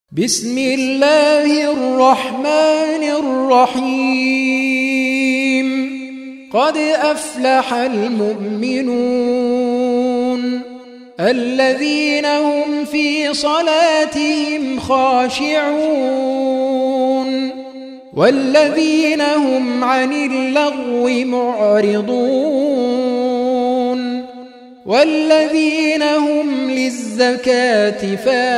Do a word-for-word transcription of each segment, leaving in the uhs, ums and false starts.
بسم الله الرحمن الرحيم قد أفلح المؤمنون الذين هم في صلاتهم خاشعون والذين هم عن اللغو معرضون والذين هم للزكاة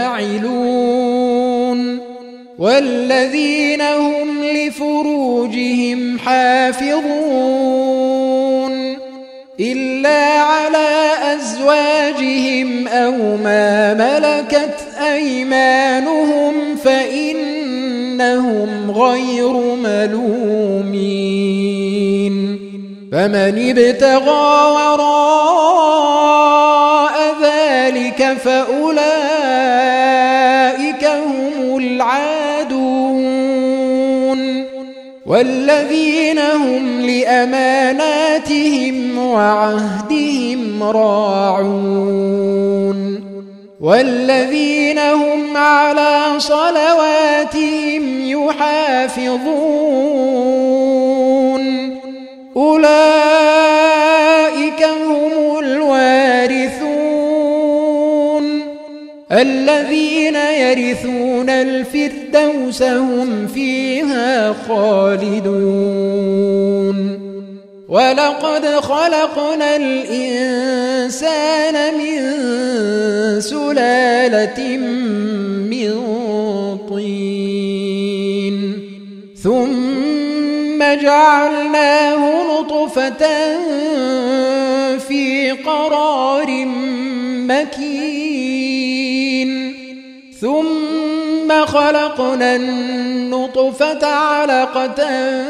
فاعلون والذين هم لفروجهم حافظون إلا على أزواجهم أو ما ملكت أيمانهم فإنهم غير ملومين فمن ابتغى وراء ذلك فأولئك هم العادون والذين هم لأماناتهم وعهدهم راعون والذين هم على صلواتهم يحافظون أولئك هم الوارثون الذين يرثون الفردوس هم فيها خالدون ولقد خلقنا الإنسان من سلالة من طين ثم جعلناه نطفة في قرار مكين ثم خلقنا النطفة علقة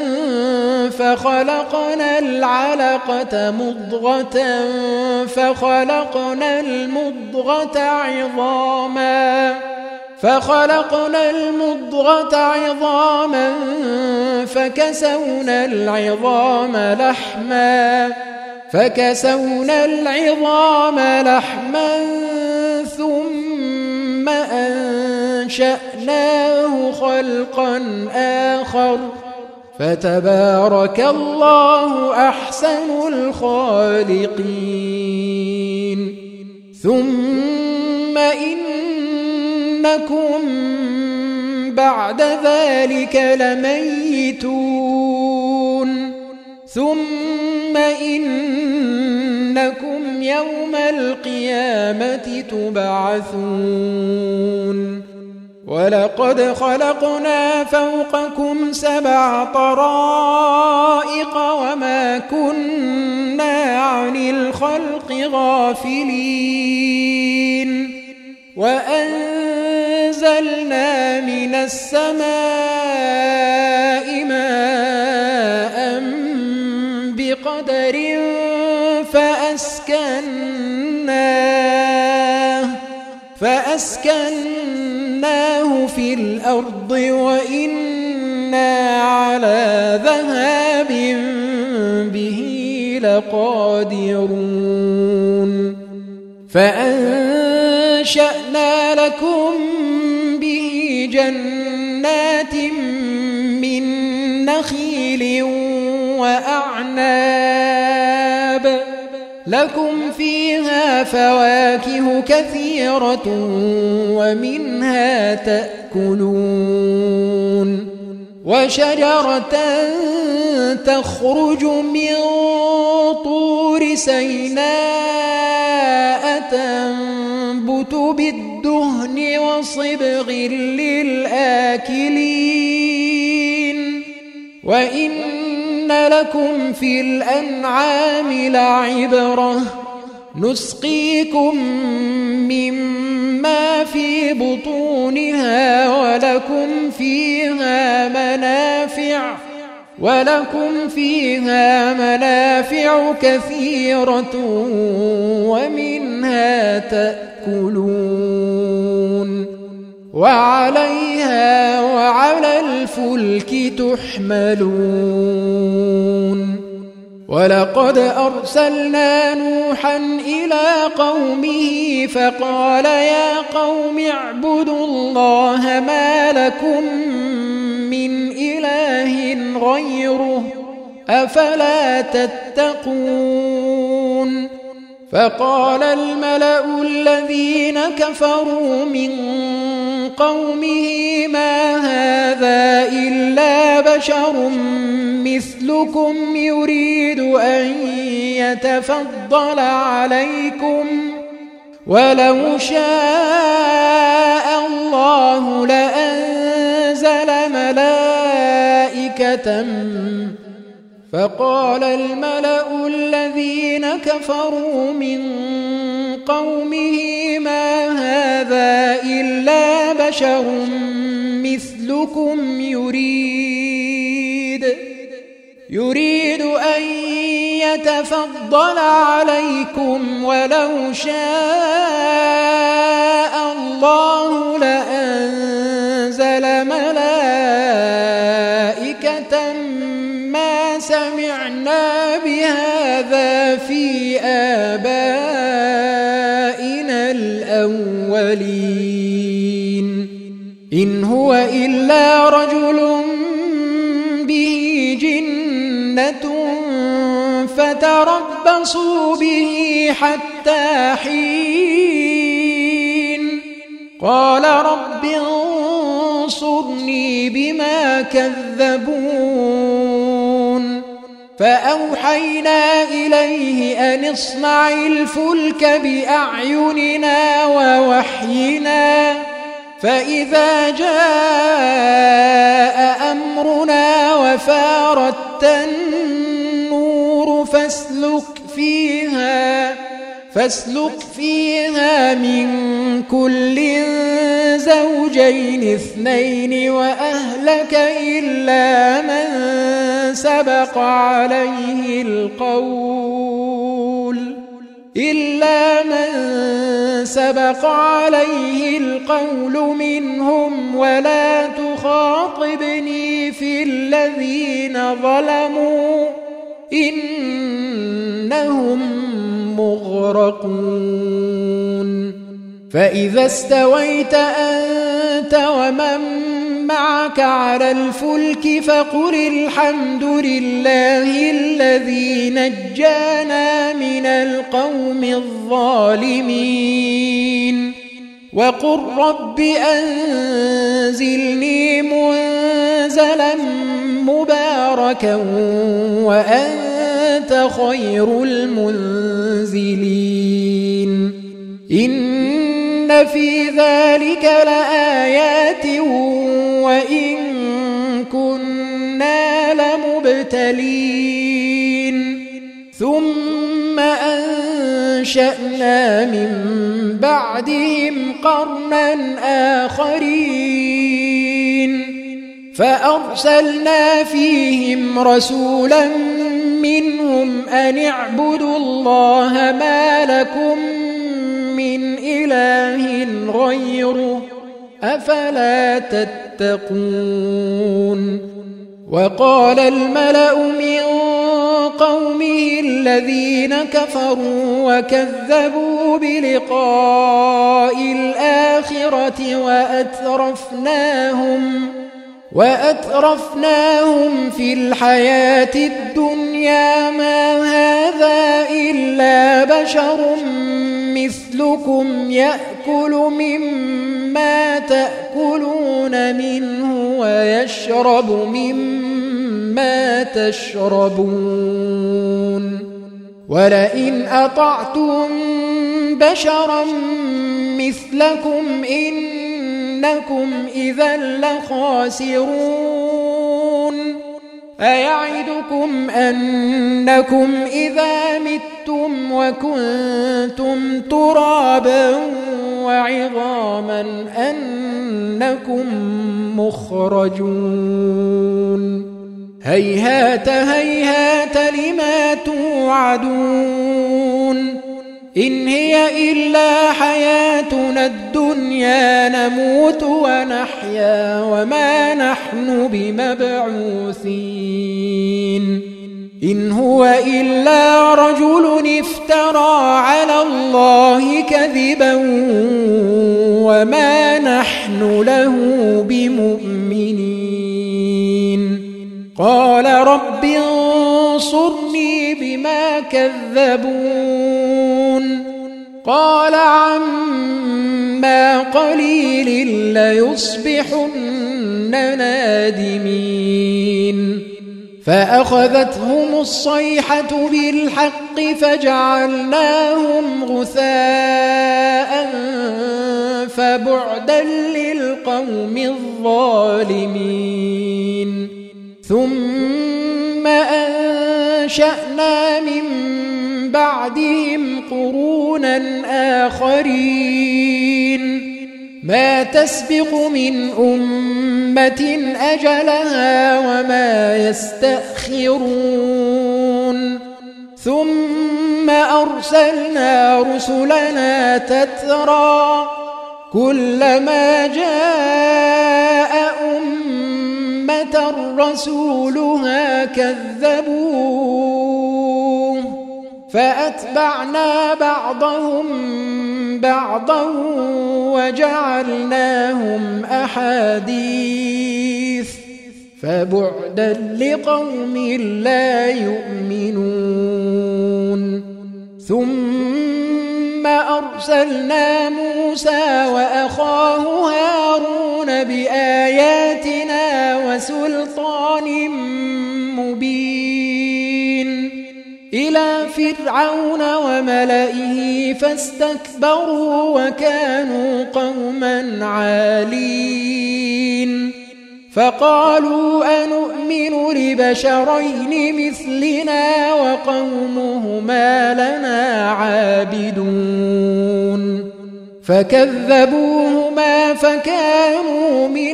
فخلقنا العلقة مضغة فخلقنا المضغة عظاما فخلقنا المضغة عظاما فكسونا العظام لحما فكسونا العظام لحما ثم أنشأناه خلقا آخر فتبارك الله أحسن الخالقين ثم إنكم بعد ذلك لميتون ثم إنكم يوم القيامة تبعثون ولقد خلقنا فوقكم سبع طرائق وما كنا عن الخلق غافلين وأنزلنا من السماء ماء بقدر فأسكناه فأسكناه في الأرض وإنا على ذهاب به لقادرون فأنشأنا لكم به جنات من نخيل وأعناب لكم فيها فواكه كثيرة ومنها تأكلون وشجرة تخرج من طور سيناء تنبت بالدهن وصبغ للآكلين وإن لكم في الأنعام لعبرة نسقيكم مما في بطونها ولكم فيها منافع ولكم فيها منافع كثيرة ومنها تأكلون وعليها وعلى الفلك تحملون ولقد أرسلنا نوحا إلى قومه فقال يا قوم اعبدوا الله ما لكم من إله غيره أفلا تتقون فقال الملأ الذين كفروا من قومه ما هذا إلا بشر مثلكم يريد أن يتفضل عليكم ولو شاء الله لأنزل ملائكة فقال الملأ الذين كفروا من قومه ما هذا إلا بشر مثلكم يريد يريد أن يتفضل عليكم ولو شاء الله لأنزل ملائكة ما سمعنا بهذا في آبائنا الأولين إن هو إلا رجل به جنة فتربصوا به حتى حين قال رب انصرني بما كذبون فأوحينا إليه أن اصنع الفلك بأعيننا ووحينا فإذا جاء أمرنا وفارت النور فاسلك فيها فاسلك فيها من كل زوجين اثنين وأهلك إلا من سبق عليه القول إلا من سبق عليه القول منهم ولا تخاطبني في الذين ظلموا إنهم مغرقون فإذا استويت أنت ومن معك على الفلك فقل الحمد لله الذي نجانا من القوم الظالمين وقل رب أنزلني منزلا مباركا وأنت خير المنزلين إن في ذلك لآيات وإن كنا لمبتلين ثم أنشأنا من بعدهم قرنا آخرين فأرسلنا فيهم رسولا منهم أن اعبدوا الله ما لكم من إله غيره أفلا تتقون وقال الملأ من قومه الذين كفروا وكذبوا بلقاء الآخرة وأترفناهم وأترفناهم في الحياة الدنيا ما هذا إلا بشر مثلكم يأكل مما تأكلون منه ويشرب مما تشربون ولئن أطعتم بشرا مثلكم إنكم إذا لخاسرون أيعدكم أنكم إذا متم وكنتم ترابا وعظاما أنكم مخرجون هيهات هيهات لما توعدون إن هي إلا حياتنا الدنيا نموت ونحيا وما نحن بمبعوثين إن هو إلا رجل افترى على الله كذبا وما نحن له بمؤمنين قال رب انصرني بما كذبون قال عما قليل ليصبحن نادمين فأخذتهم الصيحة بالحق فجعلناهم غثاء فبعدا للقوم الظالمين ثم أنشأنا من بعدهم قرونا آخرين ما تسبق من أمة أجلها وما يستأخرون ثم أرسلنا رسلنا تترى كلما جاء أمة رسولها كذبوه فأتبعنا بعضهم بعضا وجعلناهم أحاديث فبعدا لقوم لا يؤمنون ثم أرسلنا موسى وأخاه هارون بآياتنا وسلطان مبين إلى فرعون وملئه فاستكبروا وكانوا قوما عالين فقالوا أنؤمن لبشرين مثلنا وقومهما لنا عابدون فكذبوهما فكانوا من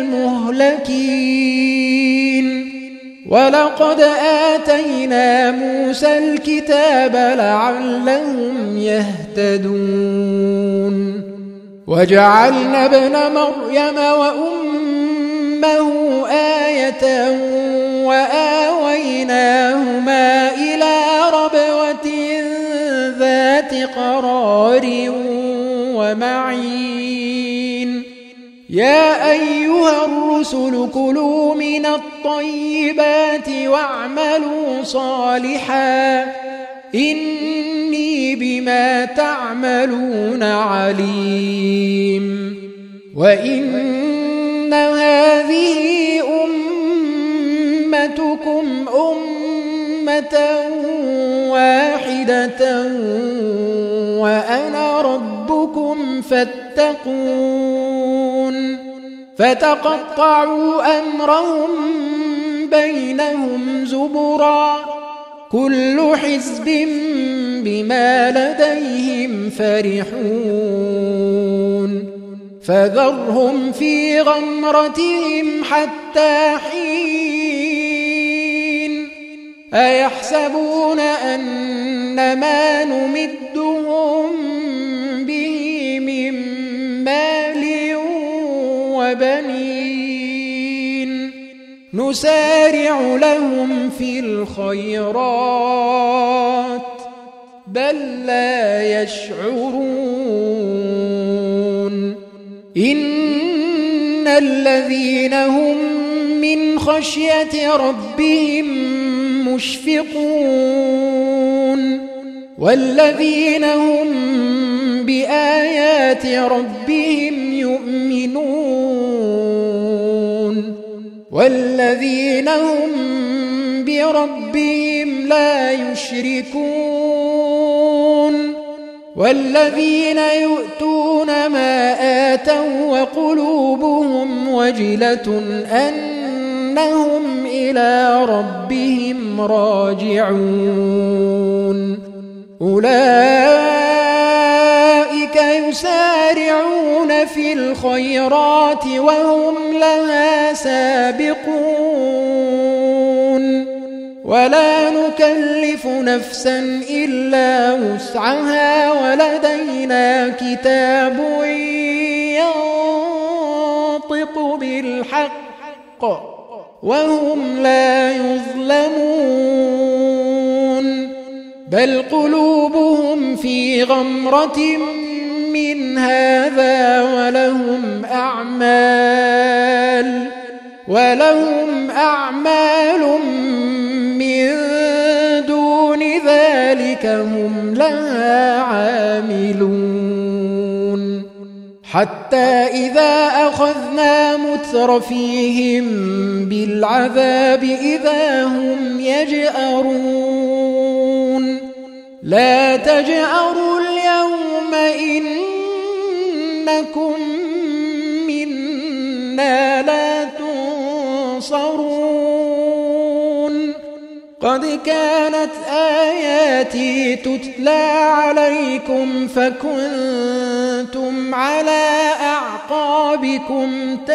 المهلكين ولقد آتينا موسى الكتاب لعلهم يهتدون وجعلنا ابن مريم وأمه آية وآويناهما إلى ربوة ذات قرار ومعين يا أيها الرسل كلوا من الطيبات واعملوا صالحا إني بما تعملون عليم وإن هذه أمتكم أمة واحدة وأنا ربكم فاتقون فتقطعوا أمرهم بينهم زبرا كل حزب بما لديهم فرحون فذرهم في غمرتهم حتى حين أيحسبون أن ما نمدهم به من مال وبنين نسارع لهم في الخيرات بل لا يشعرون إن الذين هم من خشية ربهم مشفقون والذين هم بآيات ربهم يؤمنون والذين هم بربهم لا يشركون والذين يؤتون ما آتوا وقلوبهم وجلة أنهم إلى ربهم راجعون أولئك يسارعون في الخيرات وهم لها سابقون ولا نكلف نفسا إلا وسعها ولدينا كتاب ينطق بالحق وهم لا يظلمون بل قلوبهم في غمرة من هذا ولهم أعمال ولهم أعمال من دون ذلك هم لها عاملون حتى إذا أخذنا مترفيهم بالعذاب إذا هم يجأرون لا تجأروا اليوم إنكم منا لا تنصرون قد كانت آياتي تتلى عليكم فكنتم على أعقابكم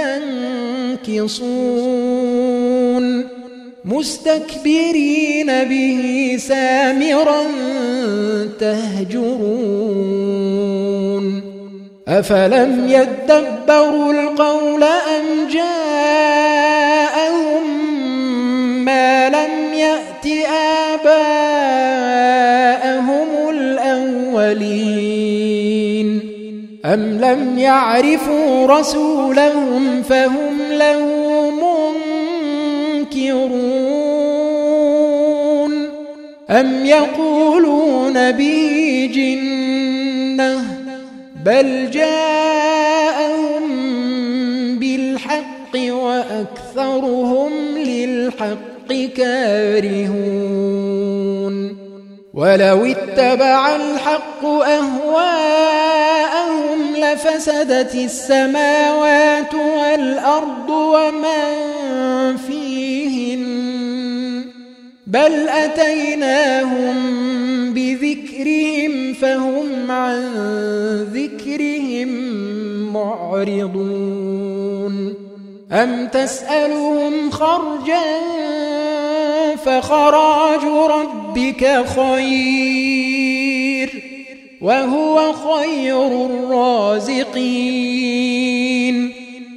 تنكصون مستكبرين به سامرا تهجرون أفلم يدبروا القول أم جاءهم ما لم يأت آباءهم الأولين أم لم يعرفوا رسولهم فهم له منكرون أم يقولون به جنة بل جاءهم بالحق وأكثرهم للحق كارهون ولو اتبع الحق أهواءهم لفسدت السماوات والأرض ومن فيهن بل أتيناهم بذكرهم فهم عن ذكرهم معرضون أم تسألهم خرجا فخراج ربك خير وهو خير الرازقين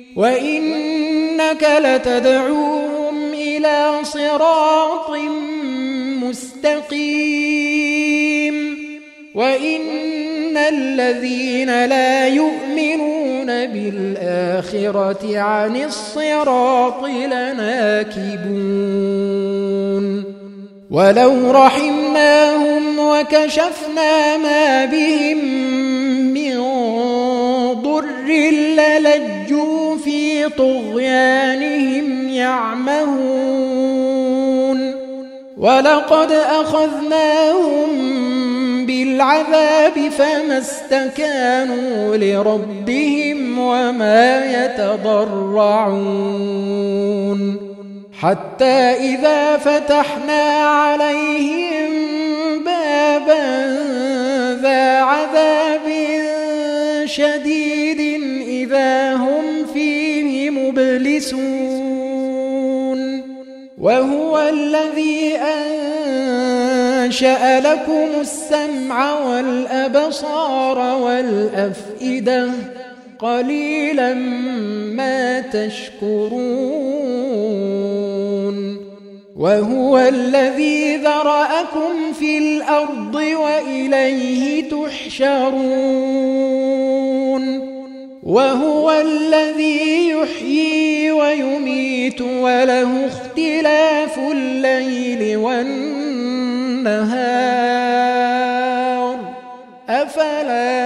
وإنك لتدعوهم إلى صراط مستقيم وإن الذين لا يؤمنون بالآخرة عن الصراط لناكبون ولو رحمناهم وكشفنا ما بهم من ضر للجوا في طغيانهم يعمهون ولقد أخذناهم بالعذاب فما استكانوا لربهم وما يتضرعون حتى إذا فتحنا عليهم بابا ذا عذاب شديد إذا هم فيه مبلسون وهو الذي أنشأ لكم السمع والأبصار والأفئدة قليلا ما تشكرون وهو الذي ذرأكم في الأرض وإليه تحشرون وهو الذي يحيي ويميت وله اختلاف الليل والنهار أفلا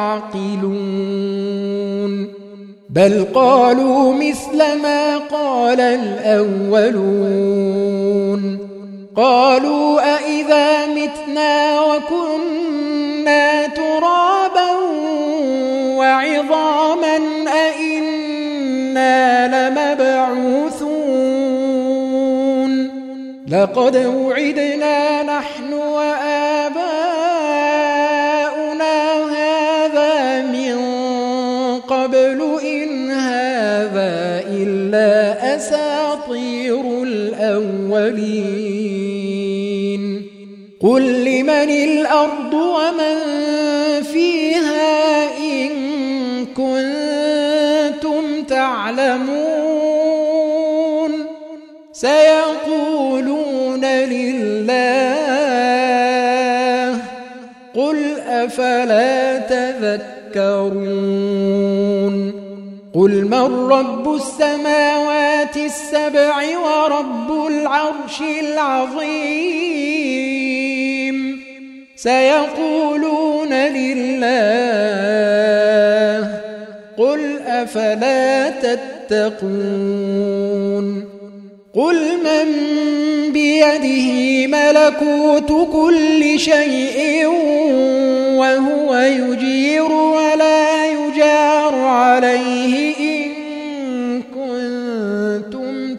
تعقلون بل قالوا مثل ما قال الأولون قالوا أئذا متنا وكنا ترابا وعظاما أئنا لمبعوثون لقد وعدنا نحن وآباؤنا هذا من قبل إن هذا إلا أساطير الأولين قل لمن الأرض ومن فيها إن كنتم تعلمون سيقولون لله أفلا تذكرون قل من رب السماوات السبع ورب العرش العظيم سيقولون لله قل أفلا تتقون قل من بيده ملكوت كل شيء وهو يجير ولا يجار عليه إن كنتم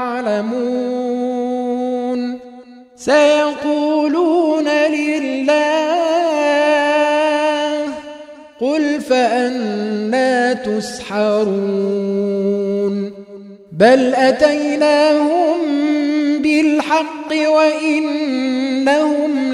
تعلمون سيقولون لله قل فأنى تسحرون بل أتيناهم بالحق وإنهم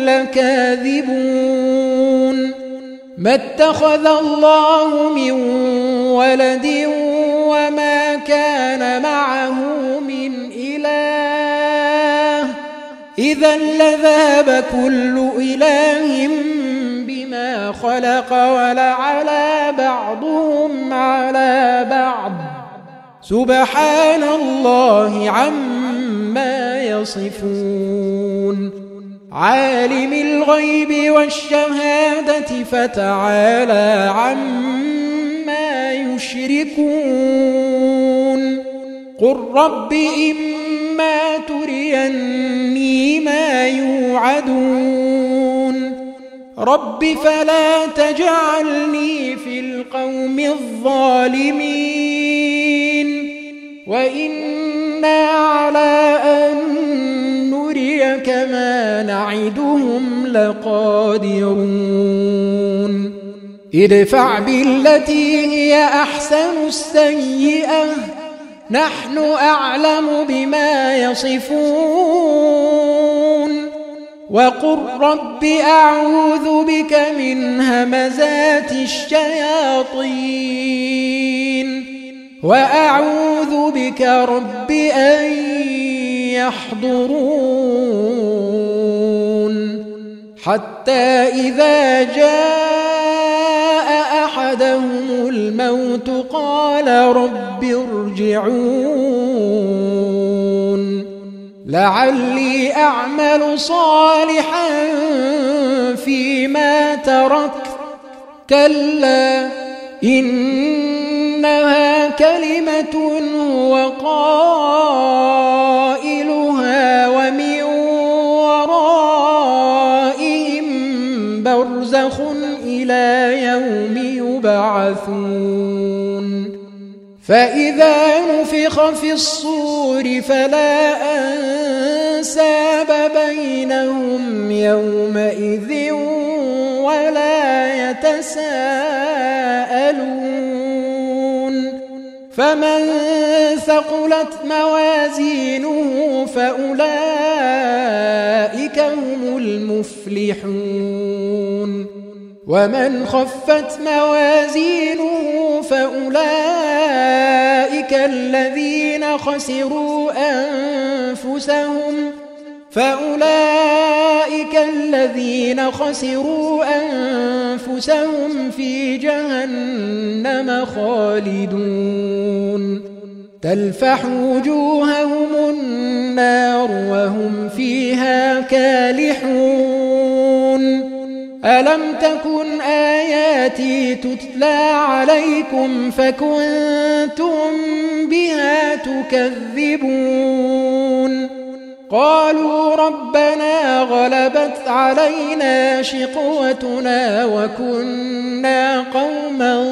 لكاذبون ما اتخذ الله من ولد وما كان معه من إله إذا لذهب كل إله بما خلق ولعلى بعضهم على بعض سبحان الله عما يصفون عالم الغيب والشهادة فتعالى عما يشركون قل رب إما تريني ما يوعدون رب فلا تجعلني في القوم الظالمين وإنا على أن نريك ما نعدهم لقادرون ادفع بالتي هي أحسن السيئة نحن أعلم بما يصفون وقل رب أعوذ بك من همزات الشياطين وأعوذ بك رب أن يحضرون حتى إذا جاء أحدهم الموت قال رب ارجعون لعلي أعمل صالحا فيما تركت كلا إنها كلمة هو قائلها ومن ورائهم برزخ إلى يوم يبعثون فإذا نفخ في الصور فلا أنساب بينهم يومئذ ولا يتساءلون فمن ثقلت موازينه فأولئك هم المفلحون ومن خفت موازينه فأولئك الذين خسروا أنفسهم فأولئك الذين خسروا أنفسهم في جهنم خالدون تلفح وجوههم النار وهم فيها كالحون ألم تكن آياتي تتلى عليكم فكنتم بها تكذبون قالوا ربنا غلبت علينا شقوتنا وكنا قوما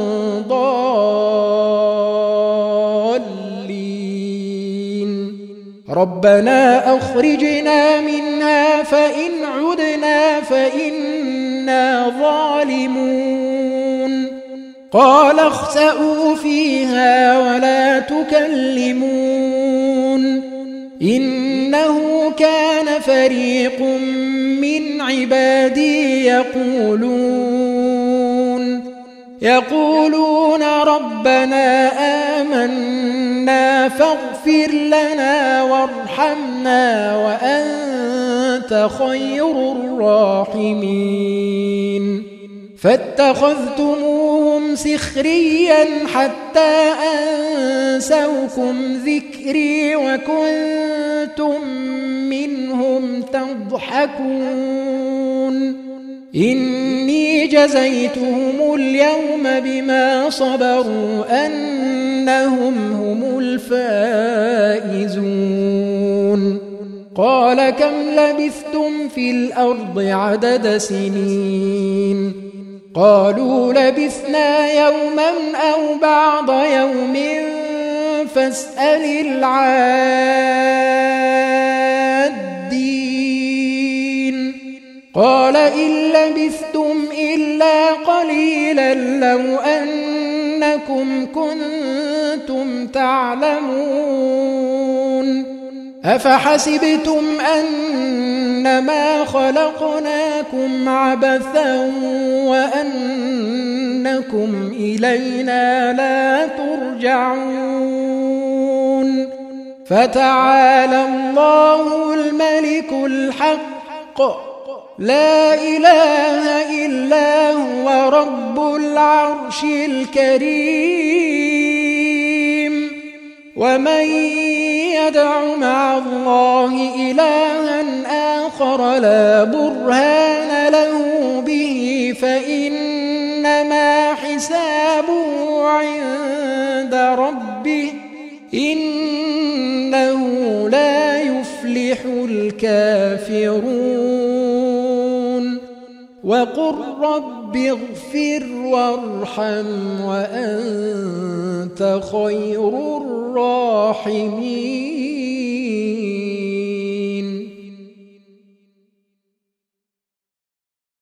ضالين ربنا أخرجنا منها فإن عدنا فإنا ظالمون قال اخسئوا فيها ولا تكلمون إنه كان فريق من عبادي يقولون يقولون ربنا آمنا فاغفر لنا وارحمنا وأنت خير الراحمين فاتخذتموهم سخريا حتى أنسوكم ذكري وكنتم منهم تضحكون إني جزيتهم اليوم بما صبروا أنهم هم الفائزون قال كم لبثتم في الأرض عدد سنين قالوا لبثنا يوما أو بعض يوم فاسأل العادين قال إن لبثتم إلا قليلا لو أنكم كنتم تعلمون أفحسبتم أنما خلقناكم عبثا وأنكم إلينا لا ترجعون فتعالى الله الملك الحق لا إله إلا هو رب العرش الكريم ومن يدع مع الله إلها آخر لا برهان له به فإنما حسابه عند ربه إنه لا يفلح الكافرون وقل رب اغفر وارحم وأنت خير الراحمين